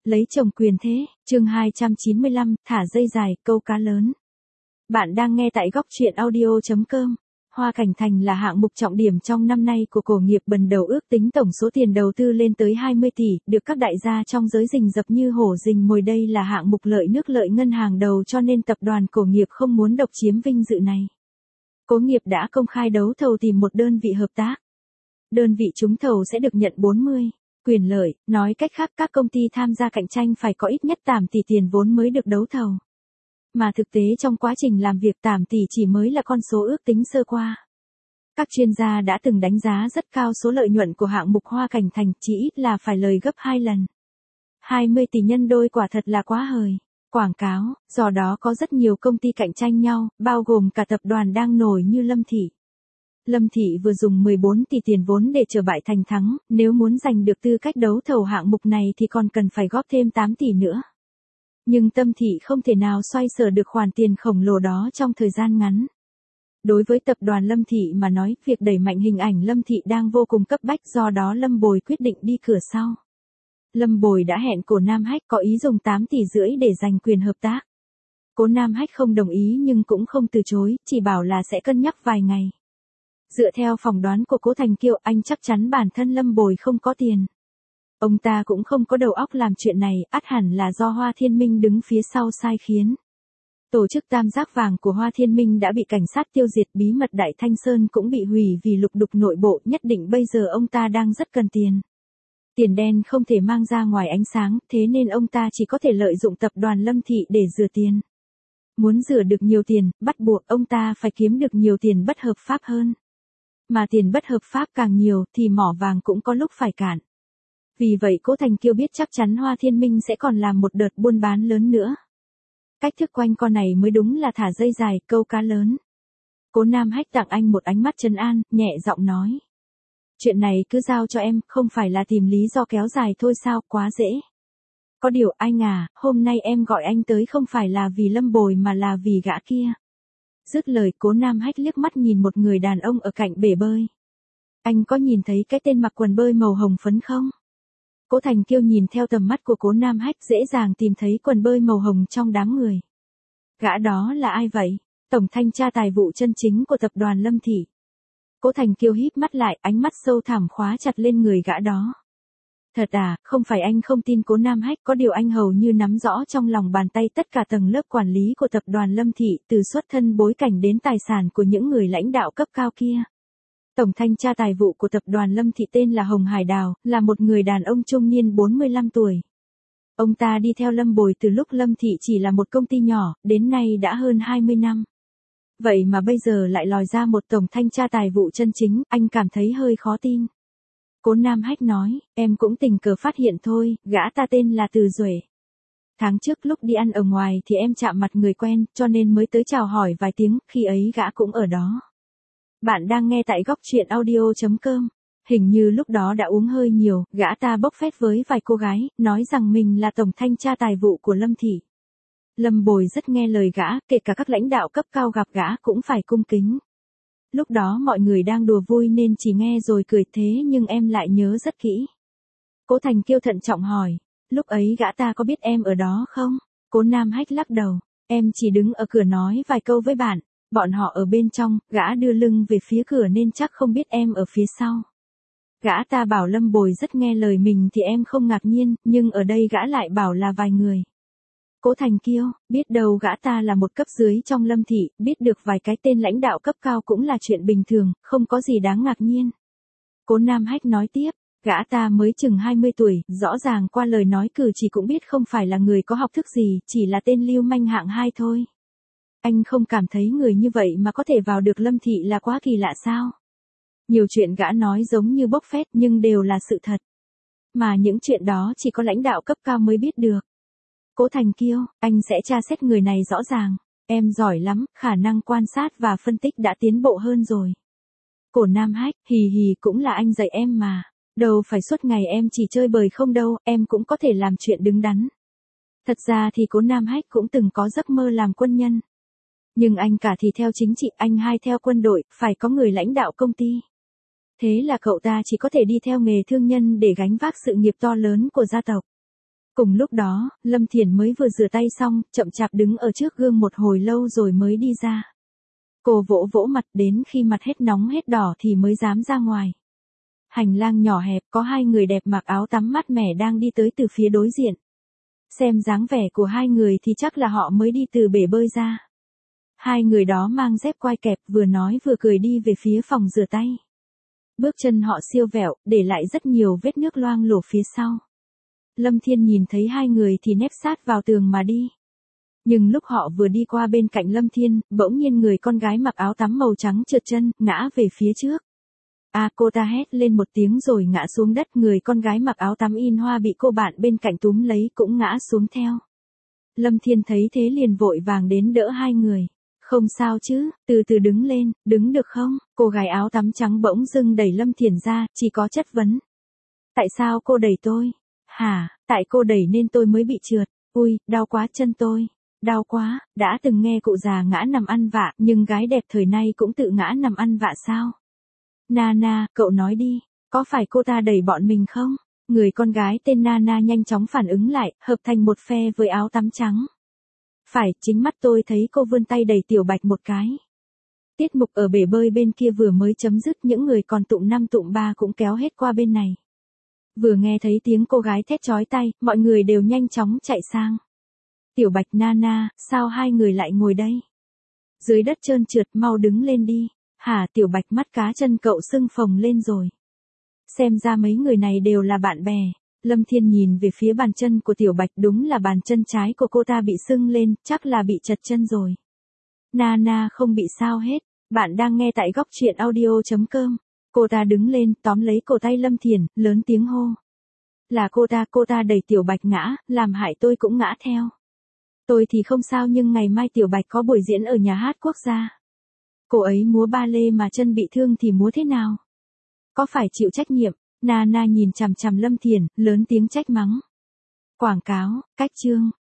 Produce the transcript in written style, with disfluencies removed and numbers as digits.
lấy chồng quyền thế, chương 295, thả dây dài, câu cá lớn. Bạn đang nghe tại góc truyện audio.com. Hoa Cảnh Thành là hạng mục trọng điểm trong năm nay của cổ nghiệp bần đầu, ước tính tổng số tiền đầu tư lên tới 20 tỷ, được các đại gia trong giới rình rập như hổ rình mồi. Đây là hạng mục lợi nước lợi ngân hàng đầu, cho nên tập đoàn cổ nghiệp không muốn độc chiếm vinh dự này. Cổ nghiệp đã công khai đấu thầu tìm một đơn vị hợp tác. Đơn vị trúng thầu sẽ được nhận 40 quyền lợi, nói cách khác các công ty tham gia cạnh tranh phải có ít nhất tám tỷ tiền vốn mới được đấu thầu. Mà thực tế trong quá trình làm việc 8 tỷ chỉ mới là con số ước tính sơ qua. Các chuyên gia đã từng đánh giá rất cao số lợi nhuận của hạng mục Hoa Cảnh Thành, chỉ ít là phải lời gấp 2 lần. 20 tỷ nhân đôi quả thật là quá hời. Quảng cáo, do đó có rất nhiều công ty cạnh tranh nhau, bao gồm cả tập đoàn đang nổi như Lâm Thị. Lâm Thị vừa dùng 14 tỷ tiền vốn để trở bại thành thắng, nếu muốn giành được tư cách đấu thầu hạng mục này thì còn cần phải góp thêm 8 tỷ nữa. Nhưng Tâm Thị không thể nào xoay sở được khoản tiền khổng lồ đó trong thời gian ngắn. Đối với tập đoàn Lâm Thị mà nói, việc đẩy mạnh hình ảnh Lâm Thị đang vô cùng cấp bách, do đó Lâm Bồi quyết định đi cửa sau. Lâm Bồi đã hẹn Cổ Nam Hách có ý dùng 8,5 tỷ để giành quyền hợp tác. Cổ Nam Hách không đồng ý nhưng cũng không từ chối, chỉ bảo là sẽ cân nhắc vài ngày. Dựa theo phỏng đoán của Cố Thành Kiêu, anh chắc chắn bản thân Lâm Bồi không có tiền. Ông ta cũng không có đầu óc làm chuyện này, ắt hẳn là do Hoa Thiên Minh đứng phía sau sai khiến. Tổ chức Tam Giác Vàng của Hoa Thiên Minh đã bị cảnh sát tiêu diệt, bí mật Đại Thanh Sơn cũng bị hủy vì lục đục nội bộ, nhất định bây giờ ông ta đang rất cần tiền. Tiền đen không thể mang ra ngoài ánh sáng, thế nên ông ta chỉ có thể lợi dụng tập đoàn Lâm Thị để rửa tiền. Muốn rửa được nhiều tiền, bắt buộc ông ta phải kiếm được nhiều tiền bất hợp pháp hơn. Mà tiền bất hợp pháp càng nhiều thì mỏ vàng cũng có lúc phải cạn. Vì vậy Cố Thành Kiêu biết chắc chắn Hoa Thiên Minh sẽ còn làm một đợt buôn bán lớn nữa. Cách thức quanh co này mới đúng là thả dây dài, câu cá lớn. Cố Nam Hách tặng anh một ánh mắt trấn an, nhẹ giọng nói. Chuyện này cứ giao cho em, không phải là tìm lý do kéo dài thôi sao, quá dễ. Có điều anh à, hôm nay em gọi anh tới không phải là vì Lâm Bồi mà là vì gã kia. Dứt lời Cố Nam Hách liếc mắt nhìn một người đàn ông ở cạnh bể bơi. Anh có nhìn thấy cái tên mặc quần bơi màu hồng phấn không? Cố Thành Kiêu nhìn theo tầm mắt của Cố Nam Hách, dễ dàng tìm thấy quần bơi màu hồng trong đám người. Gã đó là ai vậy? Tổng thanh tra tài vụ chân chính của tập đoàn Lâm Thị. Cố Thành Kiêu híp mắt lại, ánh mắt sâu thẳm khóa chặt lên người gã đó. Thật à, không phải anh không tin Cố Nam Hách, có điều anh hầu như nắm rõ trong lòng bàn tay tất cả tầng lớp quản lý của tập đoàn Lâm Thị, từ xuất thân bối cảnh đến tài sản của những người lãnh đạo cấp cao kia. Tổng thanh tra tài vụ của tập đoàn Lâm Thị tên là Hồng Hải Đào, là một người đàn ông trung niên 45 tuổi. Ông ta đi theo Lâm Bồi từ lúc Lâm Thị chỉ là một công ty nhỏ, đến nay đã hơn 20 năm. Vậy mà bây giờ lại lòi ra một tổng thanh tra tài vụ chân chính, anh cảm thấy hơi khó tin. Cố Nam Hách nói, em cũng tình cờ phát hiện thôi, gã ta tên là Từ Duệ. Tháng trước lúc đi ăn ở ngoài thì em chạm mặt người quen, cho nên mới tới chào hỏi vài tiếng, khi ấy gã cũng ở đó. Bạn đang nghe tại góc truyện audio.com. Hình như lúc đó đã uống hơi nhiều, gã ta bốc phét với vài cô gái, nói rằng mình là tổng thanh tra tài vụ của Lâm Thị. Lâm Bồi rất nghe lời gã, kể cả các lãnh đạo cấp cao gặp gã cũng phải cung kính. Lúc đó mọi người đang đùa vui nên chỉ nghe rồi cười, thế nhưng em lại nhớ rất kỹ. Cố Thành Kiêu thận trọng hỏi, lúc ấy gã ta có biết em ở đó không? Cố Nam Hách lắc đầu, em chỉ đứng ở cửa nói vài câu với bạn, bọn họ ở bên trong, gã đưa lưng về phía cửa nên chắc không biết em ở phía sau. Gã ta bảo Lâm Bồi rất nghe lời mình thì em không ngạc nhiên, nhưng ở đây gã lại bảo là vài người. Cố Thành Kiêu, biết đâu gã ta là một cấp dưới trong Lâm Thị, biết được vài cái tên lãnh đạo cấp cao cũng là chuyện bình thường, không có gì đáng ngạc nhiên. Cố Nam Hách nói tiếp, gã ta mới chừng 20 tuổi, rõ ràng qua lời nói cử chỉ cũng biết không phải là người có học thức gì, chỉ là tên lưu manh hạng 2 thôi. Anh không cảm thấy người như vậy mà có thể vào được Lâm Thị là quá kỳ lạ sao? Nhiều chuyện gã nói giống như bốc phét nhưng đều là sự thật. Mà những chuyện đó chỉ có lãnh đạo cấp cao mới biết được. Cố Thành Kiêu, anh sẽ tra xét người này rõ ràng. Em giỏi lắm, khả năng quan sát và phân tích đã tiến bộ hơn rồi. Cổ Nam Hách, hì hì, cũng là anh dạy em mà. Đâu phải suốt ngày em chỉ chơi bời không đâu, em cũng có thể làm chuyện đứng đắn. Thật ra thì Cố Nam Hách cũng từng có giấc mơ làm quân nhân. Nhưng anh cả thì theo chính trị, anh hai theo quân đội, phải có người lãnh đạo công ty. Thế là cậu ta chỉ có thể đi theo nghề thương nhân để gánh vác sự nghiệp to lớn của gia tộc. Cùng lúc đó, Lâm Thiển mới vừa rửa tay xong, chậm chạp đứng ở trước gương một hồi lâu rồi mới đi ra. Cô vỗ vỗ mặt đến khi mặt hết nóng hết đỏ thì mới dám ra ngoài. Hành lang nhỏ hẹp có hai người đẹp mặc áo tắm mát mẻ đang đi tới từ phía đối diện. Xem dáng vẻ của hai người thì chắc là họ mới đi từ bể bơi ra. Hai người đó mang dép quai kẹp vừa nói vừa cười đi về phía phòng rửa tay. Bước chân họ siêu vẹo, để lại rất nhiều vết nước loang lổ phía sau. Lâm Thiên nhìn thấy hai người thì nép sát vào tường mà đi. Nhưng lúc họ vừa đi qua bên cạnh Lâm Thiên, bỗng nhiên người con gái mặc áo tắm màu trắng trượt chân, ngã về phía trước. Cô ta hét lên một tiếng rồi ngã xuống đất, người con gái mặc áo tắm in hoa bị cô bạn bên cạnh túm lấy cũng ngã xuống theo. Lâm Thiên thấy thế liền vội vàng đến đỡ hai người. Không sao chứ, từ từ đứng lên, đứng được không? Cô gái áo tắm trắng bỗng dưng đẩy Lâm Thiển ra, chỉ có chất vấn. Tại sao cô đẩy tôi? Hả, tại cô đẩy nên tôi mới bị trượt. Ui, đau quá chân tôi. Đau quá, đã từng nghe cụ già ngã nằm ăn vạ, nhưng gái đẹp thời nay cũng tự ngã nằm ăn vạ sao? Nana, cậu nói đi, có phải cô ta đẩy bọn mình không? Người con gái tên Nana nhanh chóng phản ứng lại, hợp thành một phe với áo tắm trắng. Phải, chính mắt tôi thấy cô vươn tay đẩy Tiểu Bạch một cái. Tiết mục ở bể bơi bên kia vừa mới chấm dứt, những người còn tụm 5 tụm 3 cũng kéo hết qua bên này. Vừa nghe thấy tiếng cô gái thét chói tai, mọi người đều nhanh chóng chạy sang. Tiểu Bạch, Nana, sao hai người lại ngồi đây? Dưới đất trơn trượt, mau đứng lên đi. Hả? Tiểu Bạch, mắt cá chân cậu sưng phồng lên rồi. Xem ra mấy người này đều là bạn bè. Lâm Thiên nhìn về phía bàn chân của Tiểu Bạch, đúng là bàn chân trái của cô ta bị sưng lên, chắc là bị trật chân rồi. Nana không bị sao hết, bạn đang nghe tại góc truyện audio.com. Cô ta đứng lên, tóm lấy cổ tay Lâm Thiển, lớn tiếng hô. Là cô ta đẩy Tiểu Bạch ngã, làm hại tôi cũng ngã theo. Tôi thì không sao, nhưng ngày mai Tiểu Bạch có buổi diễn ở nhà hát quốc gia. Cô ấy múa ba lê mà chân bị thương thì múa thế nào? Có phải chịu trách nhiệm? Nana nhìn chằm chằm Lâm Thiển, lớn tiếng trách mắng. Quảng cáo, cách chương.